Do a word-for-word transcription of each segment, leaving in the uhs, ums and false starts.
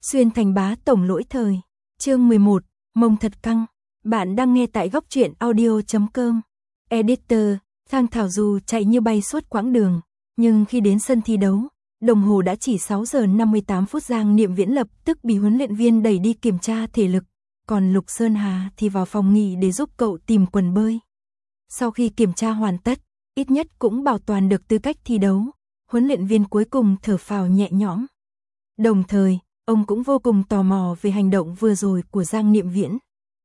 Xuyên thành bá tổng lỗi thời. Chương mười một, mông thật căng. Bạn đang nghe tại góc truyện audio chấm com. Editor, Thang Thảo dù chạy như bay suốt quãng đường, nhưng khi đến sân thi đấu, đồng hồ đã chỉ sáu giờ năm mươi tám phút. Giang Niệm Viễn lập tức bị huấn luyện viên đẩy đi kiểm tra thể lực, còn Lục Sơn Hà thì vào phòng nghỉ để giúp cậu tìm quần bơi. Sau khi kiểm tra hoàn tất, ít nhất cũng bảo toàn được tư cách thi đấu, huấn luyện viên cuối cùng thở phào nhẹ nhõm. Đồng thời, ông cũng vô cùng tò mò về hành động vừa rồi của Giang Niệm Viễn.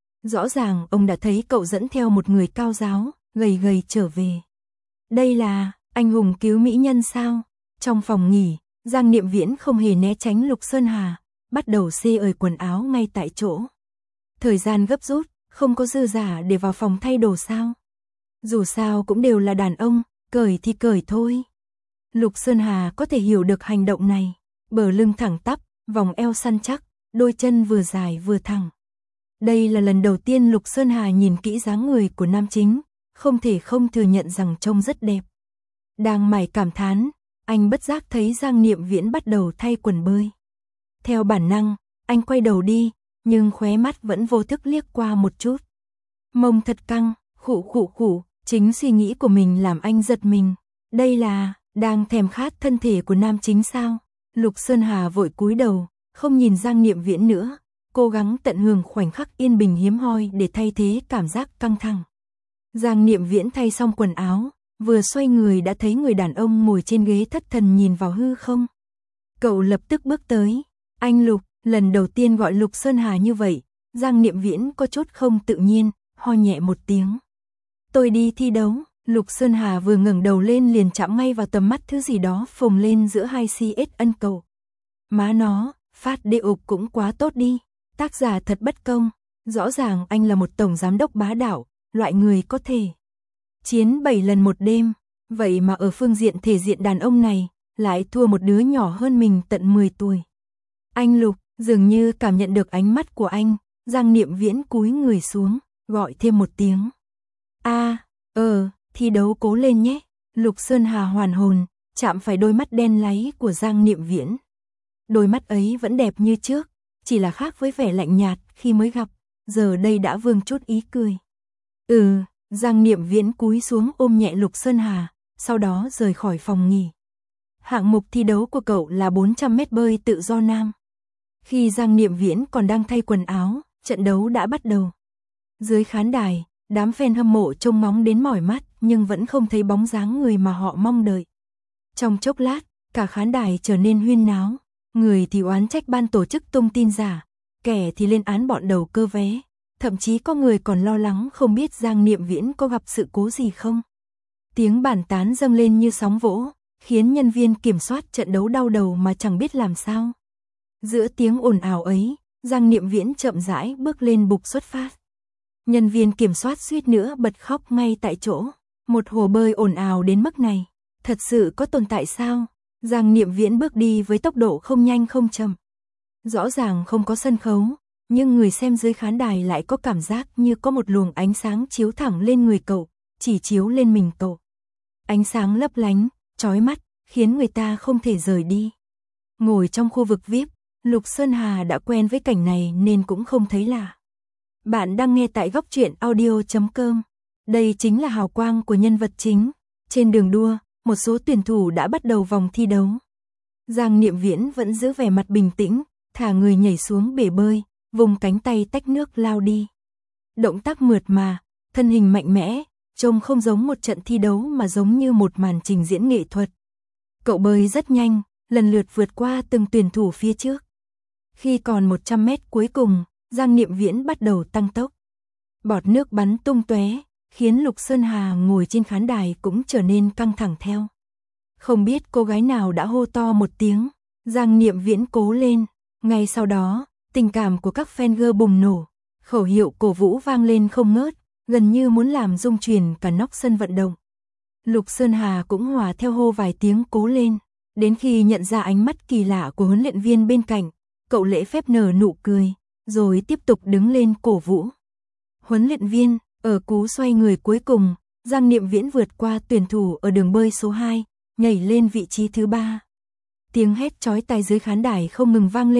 Rõ ràng ông đã thấy cậu dẫn theo một người cao ráo, gầy gầy trở về. Đây là anh hùng cứu mỹ nhân sao? Trong phòng nghỉ, Giang Niệm Viễn không hề né tránh Lục Sơn Hà, bắt đầu xê ời quần áo ngay tại chỗ. Thời gian gấp rút, không có dư giả để vào phòng thay đồ sao? Dù sao cũng đều là đàn ông, cởi thì cởi thôi. Lục Sơn Hà có thể hiểu được hành động này, bờ lưng thẳng tắp, vòng eo săn chắc, đôi chân vừa dài vừa thẳng. Đây là lần đầu tiên Lục Sơn Hà nhìn kỹ dáng người của nam chính, không thể không thừa nhận rằng trông rất đẹp. Đang mải cảm thán, anh bất giác thấy Giang Niệm Viễn bắt đầu thay quần bơi. Theo bản năng, anh quay đầu đi, nhưng khóe mắt vẫn vô thức liếc qua một chút. Mông thật căng, khụ khụ khụ, chính suy nghĩ của mình làm anh giật mình. Đây là đang thèm khát thân thể của nam chính sao? Lục Sơn Hà vội cúi đầu, không nhìn Giang Niệm Viễn nữa, cố gắng tận hưởng khoảnh khắc yên bình hiếm hoi để thay thế cảm giác căng thẳng. Giang Niệm Viễn thay xong quần áo, vừa xoay người đã thấy người đàn ông ngồi trên ghế thất thần nhìn vào hư không. Cậu lập tức bước tới. Anh Lục, lần đầu tiên gọi Lục Sơn Hà như vậy, Giang Niệm Viễn có chút không tự nhiên, ho nhẹ một tiếng. Tôi đi thi đấu. Lục Sơn Hà vừa ngẩng đầu lên liền chạm ngay vào tầm mắt thứ gì đó phồng lên giữa hai xê ét ân cầu. Má nó, phát địa ục cũng quá tốt đi. Tác giả thật bất công. Rõ ràng anh là một tổng giám đốc bá đạo, loại người có thể chiến bảy lần một đêm. Vậy mà ở phương diện thể diện đàn ông này, lại thua một đứa nhỏ hơn mình tận mười tuổi. Anh Lục, dường như cảm nhận được ánh mắt của anh, Giang Niệm Viễn cúi người xuống, gọi thêm một tiếng. A, ờ, thi đấu cố lên nhé. Lục Sơn Hà hoàn hồn, chạm phải đôi mắt đen láy của Giang Niệm Viễn. Đôi mắt ấy vẫn đẹp như trước, chỉ là khác với vẻ lạnh nhạt khi mới gặp, giờ đây đã vương chút ý cười. Ừ, Giang Niệm Viễn cúi xuống ôm nhẹ Lục Sơn Hà, sau đó rời khỏi phòng nghỉ. Hạng mục thi đấu của cậu là bốn trăm mét bơi tự do nam. Khi Giang Niệm Viễn còn đang thay quần áo, trận đấu đã bắt đầu. Dưới khán đài, đám fan hâm mộ trông ngóng đến mỏi mắt nhưng vẫn không thấy bóng dáng người mà họ mong đợi. Trong chốc lát, cả khán đài trở nên huyên náo, người thì oán trách ban tổ chức tung tin giả, kẻ thì lên án bọn đầu cơ vé, thậm chí có người còn lo lắng không biết Giang Niệm Viễn có gặp sự cố gì không. Tiếng bàn tán dâng lên như sóng vỗ, khiến nhân viên kiểm soát trận đấu đau đầu mà chẳng biết làm sao. Giữa tiếng ồn ào ấy, Giang Niệm Viễn chậm rãi bước lên bục xuất phát. Nhân viên kiểm soát suýt nữa bật khóc ngay tại chỗ. Một hồ bơi ồn ào đến mức này, thật sự có tồn tại sao? Giang Niệm Viễn bước đi với tốc độ không nhanh không chậm. Rõ ràng không có sân khấu, nhưng người xem dưới khán đài lại có cảm giác như có một luồng ánh sáng chiếu thẳng lên người cậu, chỉ chiếu lên mình cậu. Ánh sáng lấp lánh, chói mắt, khiến người ta không thể rời đi. Ngồi trong khu vực vi ai pi, Lục Sơn Hà đã quen với cảnh này nên cũng không thấy lạ. Bạn đang nghe tại góc truyện audio chấm com. Đây chính là hào quang của nhân vật chính. Trên đường đua, một số tuyển thủ đã bắt đầu vòng thi đấu. Giang Niệm Viễn vẫn giữ vẻ mặt bình tĩnh, thả người nhảy xuống bể bơi, vùng cánh tay tách nước lao đi. Động tác mượt mà, thân hình mạnh mẽ, trông không giống một trận thi đấu mà giống như một màn trình diễn nghệ thuật. Cậu bơi rất nhanh, lần lượt vượt qua từng tuyển thủ phía trước. Khi còn một trăm mét cuối cùng, Giang Niệm Viễn bắt đầu tăng tốc. Bọt nước bắn tung tóe, khiến Lục Sơn Hà ngồi trên khán đài cũng trở nên căng thẳng theo. Không biết cô gái nào đã hô to một tiếng, Giang Niệm Viễn cố lên. Ngay sau đó, tình cảm của các fan girl bùng nổ, khẩu hiệu cổ vũ vang lên không ngớt, gần như muốn làm rung chuyển cả nóc sân vận động. Lục Sơn Hà cũng hòa theo hô vài tiếng cố lên, đến khi nhận ra ánh mắt kỳ lạ của huấn luyện viên bên cạnh, cậu lễ phép nở nụ cười, rồi tiếp tục đứng lên cổ vũ. Huấn luyện viên, ở cú xoay người cuối cùng, Giang Niệm Viễn vượt qua tuyển thủ ở đường bơi số hai, nhảy lên vị trí thứ ba. Tiếng hét chói tai dưới khán đài không ngừng vang lên,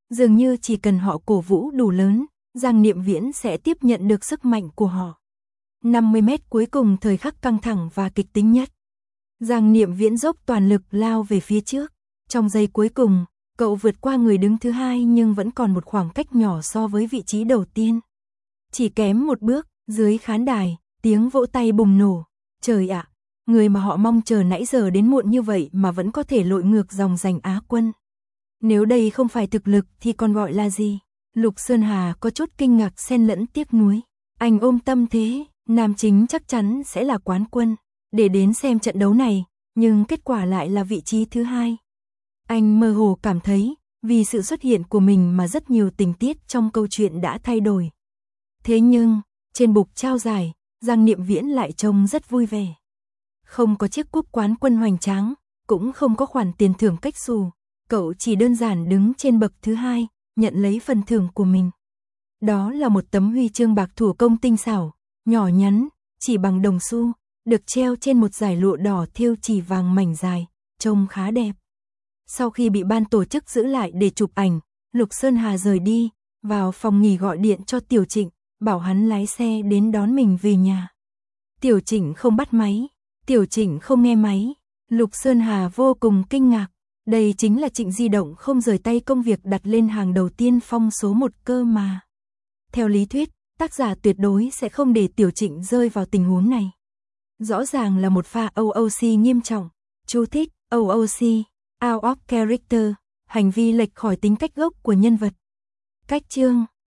Dường như chỉ cần họ cổ vũ đủ lớn, Giang Niệm Viễn sẽ tiếp nhận được sức mạnh của họ. năm mươi mét cuối cùng, thời khắc căng thẳng và kịch tính nhất. Giang Niệm Viễn dốc toàn lực lao về phía trước. Trong giây cuối cùng, cậu vượt qua người đứng thứ hai nhưng vẫn còn một khoảng cách nhỏ so với vị trí đầu tiên. Chỉ kém một bước, dưới khán đài, tiếng vỗ tay bùng nổ. Trời ạ, người mà họ mong chờ nãy giờ đến muộn như vậy mà vẫn có thể lội ngược dòng giành Á quân. Nếu đây không phải thực lực thì còn gọi là gì? Lục Sơn Hà có chút kinh ngạc xen lẫn tiếc nuối. Anh ôm tâm thế, nam chính chắc chắn sẽ là quán quân, để đến xem trận đấu này, nhưng kết quả lại là vị trí thứ hai. Anh mơ hồ cảm thấy, vì sự xuất hiện của mình mà rất nhiều tình tiết trong câu chuyện đã thay đổi. Thế nhưng, trên bục trao giải, Giang Niệm Viễn lại trông rất vui vẻ. Không có chiếc cúp quán quân hoành tráng, cũng không có khoản tiền thưởng cách xù, cậu chỉ đơn giản đứng trên bậc thứ hai, nhận lấy phần thưởng của mình. Đó là một tấm huy chương bạc thủ công tinh xảo, nhỏ nhắn, chỉ bằng đồng xu, được treo trên một dải lụa đỏ thêu chỉ vàng mảnh dài, trông khá đẹp. Sau khi bị ban tổ chức giữ lại để chụp ảnh, Lục Sơn Hà rời đi, vào phòng nghỉ gọi điện cho Tiểu Trịnh, bảo hắn lái xe đến đón mình về nhà. Tiểu Trịnh không bắt máy, Tiểu Trịnh không nghe máy, Lục Sơn Hà vô cùng kinh ngạc. Đây chính là Trịnh Di Động không rời tay công việc đặt lên hàng đầu tiên phong số một cơ mà. Theo lý thuyết, tác giả tuyệt đối sẽ không để Tiểu Trịnh rơi vào tình huống này. Rõ ràng là một pha o o xê nghiêm trọng. Chú thích, o o xê, out of character, hành vi lệch khỏi tính cách gốc của nhân vật. Cách chương